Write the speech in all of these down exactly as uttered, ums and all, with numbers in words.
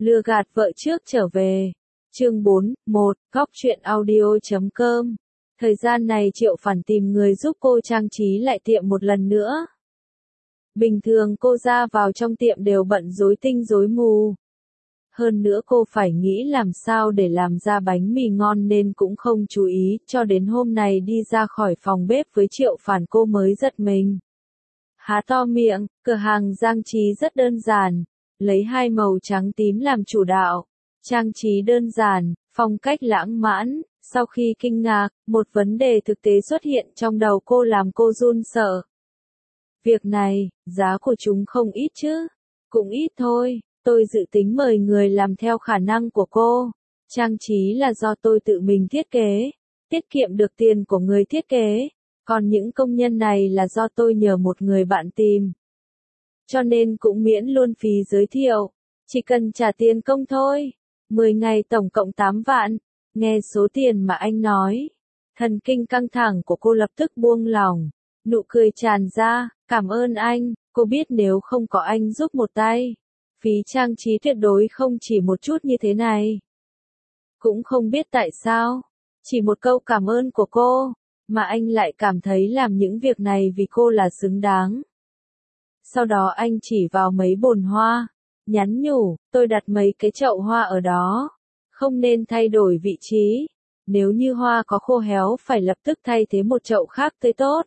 Lừa gạt vợ trước trở về. Chương bốn, một, góc truyện audio chấm com. Thời gian này Triệu Phản tìm người giúp cô trang trí lại tiệm một lần nữa. Bình thường cô ra vào trong tiệm đều bận rối tinh rối mù. Hơn nữa cô phải nghĩ làm sao để làm ra bánh mì ngon nên cũng không chú ý, cho đến hôm này đi ra khỏi phòng bếp với Triệu Phản cô mới giật mình. Há to miệng, cửa hàng trang trí rất đơn giản, lấy hai màu trắng tím làm chủ đạo. Trang trí đơn giản, phong cách lãng mạn. Sau khi kinh ngạc, một vấn đề thực tế xuất hiện trong đầu cô làm cô run sợ. Việc này, giá của chúng không ít chứ? Cũng ít thôi, tôi dự tính mời người làm theo khả năng của cô. Trang trí là do tôi tự mình thiết kế, tiết kiệm được tiền của người thiết kế. Còn những công nhân này là do tôi nhờ một người bạn tìm. Cho nên cũng miễn luôn phí giới thiệu, chỉ cần trả tiền công thôi. mười ngày tổng cộng tám vạn. Nghe số tiền mà anh nói, thần kinh căng thẳng của cô lập tức buông lỏng, nụ cười tràn ra, cảm ơn anh, cô biết nếu không có anh giúp một tay, phí trang trí tuyệt đối không chỉ một chút như thế này. Cũng không biết tại sao, chỉ một câu cảm ơn của cô, mà anh lại cảm thấy làm những việc này vì cô là xứng đáng. Sau đó anh chỉ vào mấy bồn hoa, nhắn nhủ, tôi đặt mấy cái chậu hoa ở đó. Không nên thay đổi vị trí, nếu như hoa có khô héo phải lập tức thay thế một chậu khác tươi tốt.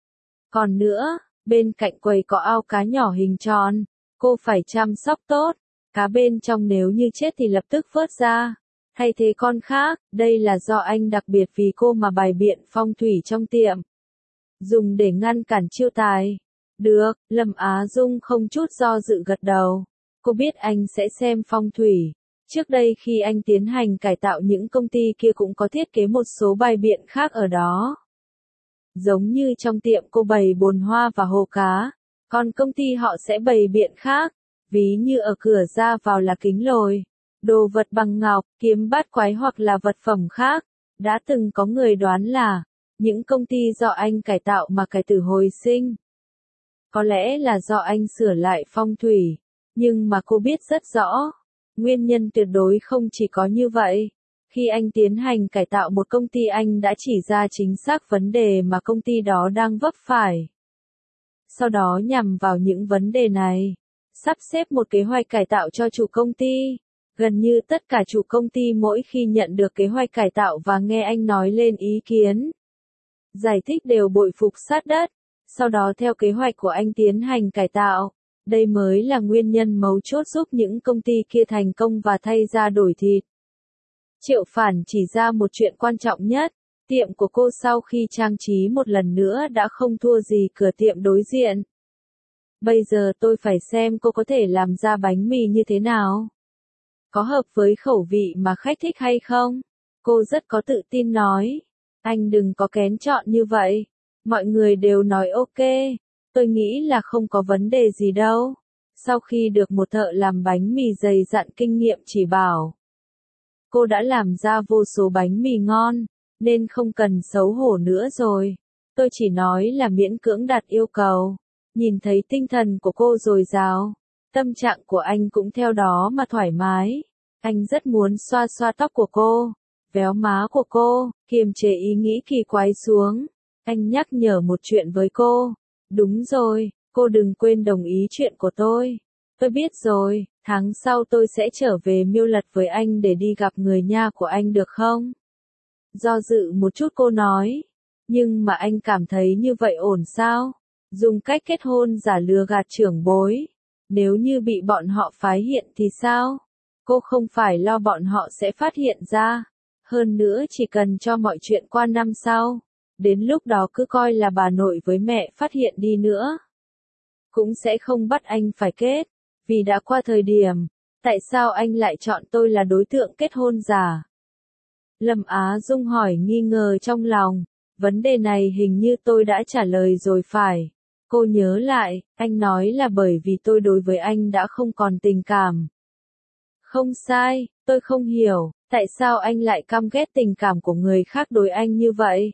Còn nữa, bên cạnh quầy có ao cá nhỏ hình tròn, cô phải chăm sóc tốt, cá bên trong nếu như chết thì lập tức vớt ra, thay thế con khác, đây là do anh đặc biệt vì cô mà bày biện phong thủy trong tiệm. Dùng để ngăn cản chiêu tài. Được, Lâm Á Dung không chút do dự gật đầu, cô biết anh sẽ xem phong thủy. Trước đây khi anh tiến hành cải tạo những công ty kia cũng có thiết kế một số bày biện khác ở đó. Giống như trong tiệm cô bày bồn hoa và hồ cá, còn công ty họ sẽ bày biện khác, ví như ở cửa ra vào là kính lồi, đồ vật bằng ngọc, kiếm bát quái hoặc là vật phẩm khác. Đã từng có người đoán là, những công ty do anh cải tạo mà cải tử hồi sinh. Có lẽ là do anh sửa lại phong thủy, nhưng mà cô biết rất rõ. Nguyên nhân tuyệt đối không chỉ có như vậy. Khi anh tiến hành cải tạo một công ty anh đã chỉ ra chính xác vấn đề mà công ty đó đang vấp phải. Sau đó nhằm vào những vấn đề này, sắp xếp một kế hoạch cải tạo cho chủ công ty. Gần như tất cả chủ công ty mỗi khi nhận được kế hoạch cải tạo và nghe anh nói lên ý kiến, giải thích đều bội phục sát đất. Sau đó theo kế hoạch của anh tiến hành cải tạo. Đây mới là nguyên nhân mấu chốt giúp những công ty kia thành công và thay ra đổi thịt. Triệu Phản chỉ ra một chuyện quan trọng nhất, tiệm của cô sau khi trang trí một lần nữa đã không thua gì cửa tiệm đối diện. Bây giờ tôi phải xem cô có thể làm ra bánh mì như thế nào. Có hợp với khẩu vị mà khách thích hay không? Cô rất có tự tin nói. Anh đừng có kén chọn như vậy. Mọi người đều nói ok. Tôi nghĩ là không có vấn đề gì đâu. Sau khi được một thợ làm bánh mì dày dặn kinh nghiệm chỉ bảo, cô đã làm ra vô số bánh mì ngon, nên không cần xấu hổ nữa rồi. Tôi chỉ nói là miễn cưỡng đặt yêu cầu. Nhìn thấy tinh thần của cô dồi dào, tâm trạng của anh cũng theo đó mà thoải mái. Anh rất muốn xoa xoa tóc của cô, véo má của cô, kiềm chế ý nghĩ kỳ quái xuống. Anh nhắc nhở một chuyện với cô. Đúng rồi, cô đừng quên đồng ý chuyện của tôi. Tôi biết rồi, tháng sau tôi sẽ trở về Miêu Lật với anh để đi gặp người nhà của anh được không? Do dự một chút cô nói. Nhưng mà anh cảm thấy như vậy ổn sao? Dùng cách kết hôn giả lừa gạt trưởng bối. Nếu như bị bọn họ phái hiện thì sao? Cô không phải lo bọn họ sẽ phát hiện ra. Hơn nữa chỉ cần cho mọi chuyện qua năm sau. Đến lúc đó cứ coi là bà nội với mẹ phát hiện đi nữa. Cũng sẽ không bắt anh phải kết. Vì đã qua thời điểm. Tại sao anh lại chọn tôi là đối tượng kết hôn giả? Lâm Á Dung hỏi nghi ngờ trong lòng. Vấn đề này hình như tôi đã trả lời rồi phải. Cô nhớ lại, anh nói là bởi vì tôi đối với anh đã không còn tình cảm. Không sai, tôi không hiểu, tại sao anh lại căm ghét tình cảm của người khác đối anh như vậy?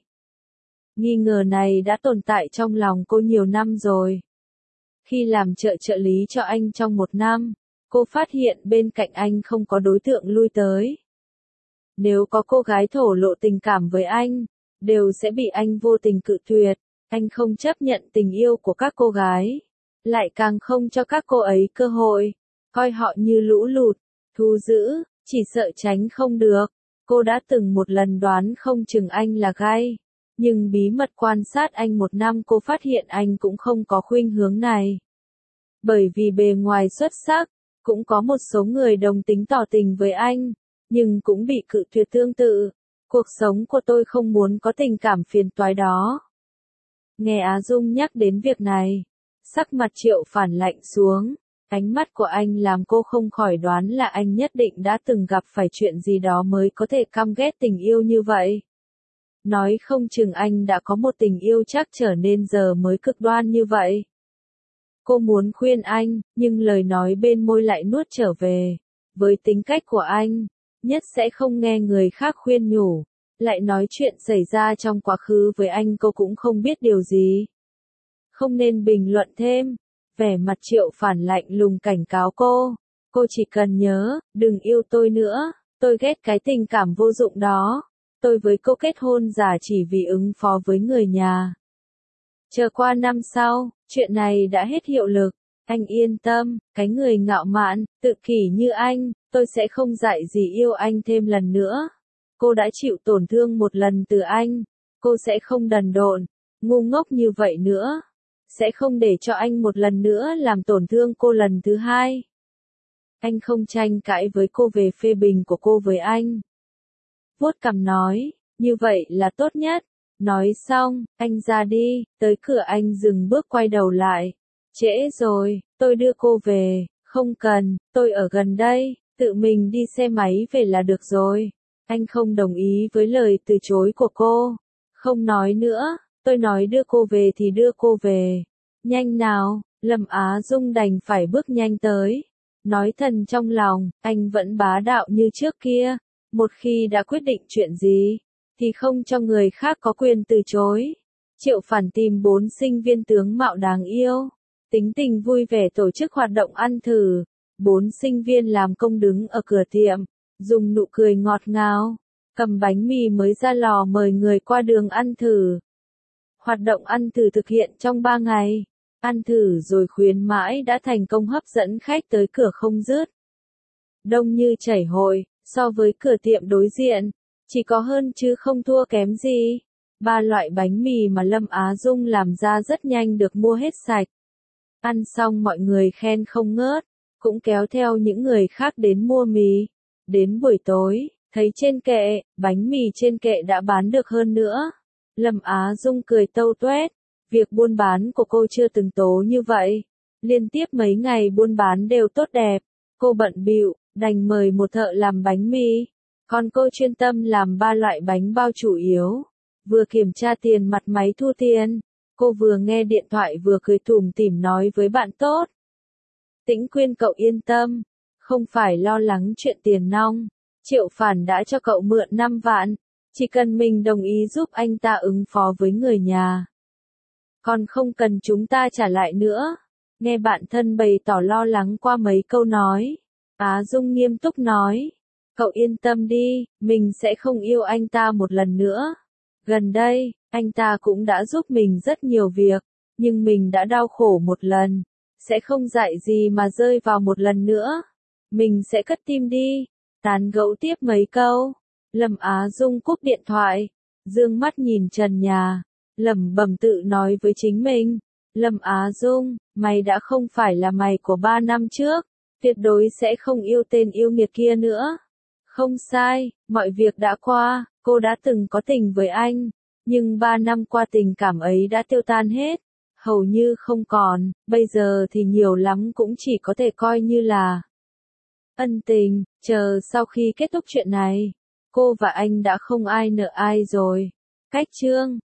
Nghi ngờ này đã tồn tại trong lòng cô nhiều năm rồi. Khi làm trợ trợ lý cho anh trong một năm, cô phát hiện bên cạnh anh không có đối tượng lui tới. Nếu có cô gái thổ lộ tình cảm với anh, đều sẽ bị anh vô tình cự tuyệt. Anh không chấp nhận tình yêu của các cô gái, lại càng không cho các cô ấy cơ hội, coi họ như lũ lụt, thu giữ, chỉ sợ tránh không được. Cô đã từng một lần đoán không chừng anh là gay, nhưng bí mật quan sát anh một năm cô phát hiện anh cũng không có khuynh hướng này. Bởi vì bề ngoài xuất sắc, cũng có một số người đồng tính tỏ tình với anh, nhưng cũng bị cự tuyệt tương tự. Cuộc sống của tôi không muốn có tình cảm phiền toái đó. Nghe Á Dung nhắc đến việc này, sắc mặt Triệu Phản lạnh xuống, ánh mắt của anh làm cô không khỏi đoán là anh nhất định đã từng gặp phải chuyện gì đó mới có thể căm ghét tình yêu như vậy. Nói không chừng anh đã có một tình yêu chắc trở nên giờ mới cực đoan như vậy. Cô muốn khuyên anh, nhưng lời nói bên môi lại nuốt trở về. Với tính cách của anh, nhất sẽ không nghe người khác khuyên nhủ. Lại nói chuyện xảy ra trong quá khứ với anh cô cũng không biết điều gì. Không nên bình luận thêm. Vẻ mặt Triệu Phản lạnh lùng cảnh cáo cô. Cô chỉ cần nhớ, đừng yêu tôi nữa. Tôi ghét cái tình cảm vô dụng đó. Tôi với cô kết hôn giả chỉ vì ứng phó với người nhà. Chờ qua năm sau, chuyện này đã hết hiệu lực. Anh yên tâm, cái người ngạo mạn, tự kỷ như anh, tôi sẽ không dạy gì yêu anh thêm lần nữa. Cô đã chịu tổn thương một lần từ anh. Cô sẽ không đần độn, ngu ngốc như vậy nữa. Sẽ không để cho anh một lần nữa làm tổn thương cô lần thứ hai. Anh không tranh cãi với cô về phê bình của cô với anh. Vuốt cằm nói, như vậy là tốt nhất. Nói xong, anh ra đi, tới cửa anh dừng bước quay đầu lại. Trễ rồi, tôi đưa cô về, không cần, tôi ở gần đây, tự mình đi xe máy về là được rồi. Anh không đồng ý với lời từ chối của cô. Không nói nữa, tôi nói đưa cô về thì đưa cô về. Nhanh nào, Lâm Á Dung đành phải bước nhanh tới. Nói thầm trong lòng, anh vẫn bá đạo như trước kia. Một khi đã quyết định chuyện gì, thì không cho người khác có quyền từ chối. Triệu Phản tìm bốn sinh viên tướng mạo đáng yêu. Tính tình vui vẻ tổ chức hoạt động ăn thử. Bốn sinh viên làm công đứng ở cửa tiệm, dùng nụ cười ngọt ngào, cầm bánh mì mới ra lò mời người qua đường ăn thử. Hoạt động ăn thử thực hiện trong ba ngày. Ăn thử rồi khuyến mãi đã thành công hấp dẫn khách tới cửa không dứt. Đông như chảy hội, so với cửa tiệm đối diện, chỉ có hơn chứ không thua kém gì. Ba loại bánh mì mà Lâm Á Dung làm ra rất nhanh được mua hết sạch. Ăn xong mọi người khen không ngớt, cũng kéo theo những người khác đến mua mì. Đến buổi tối, thấy trên kệ, bánh mì trên kệ đã bán được hơn nữa. Lâm Á Dung cười tâu tuét, việc buôn bán của cô chưa từng tố như vậy. Liên tiếp mấy ngày buôn bán đều tốt đẹp, cô bận bịu, đành mời một thợ làm bánh mì. Còn cô chuyên tâm làm ba loại bánh bao chủ yếu. Vừa kiểm tra tiền mặt máy thu tiền, cô vừa nghe điện thoại vừa cười tủm tỉm nói với bạn tốt. Tĩnh Quyên cậu yên tâm, không phải lo lắng chuyện tiền nong. Triệu Phản đã cho cậu mượn năm vạn, chỉ cần mình đồng ý giúp anh ta ứng phó với người nhà. Còn không cần chúng ta trả lại nữa. Nghe bạn thân bày tỏ lo lắng qua mấy câu nói. Á Dung nghiêm túc nói. Cậu yên tâm đi, mình sẽ không yêu anh ta một lần nữa. Gần đây, anh ta cũng đã giúp mình rất nhiều việc, nhưng mình đã đau khổ một lần. Sẽ không dạy gì mà rơi vào một lần nữa. Mình sẽ cất tim đi. Tán gẫu tiếp mấy câu. Lâm Á Dung cúp điện thoại, dương mắt nhìn trần nhà, lẩm bẩm tự nói với chính mình. Lâm Á Dung, mày đã không phải là mày của ba năm trước, tuyệt đối sẽ không yêu tên yêu nghiệt kia nữa. Không sai, mọi việc đã qua, cô đã từng có tình với anh, nhưng ba năm qua tình cảm ấy đã tiêu tan hết, hầu như không còn, bây giờ thì nhiều lắm cũng chỉ có thể coi như là ân tình. Chờ sau khi kết thúc chuyện này, cô và anh đã không ai nợ ai rồi. Cách chương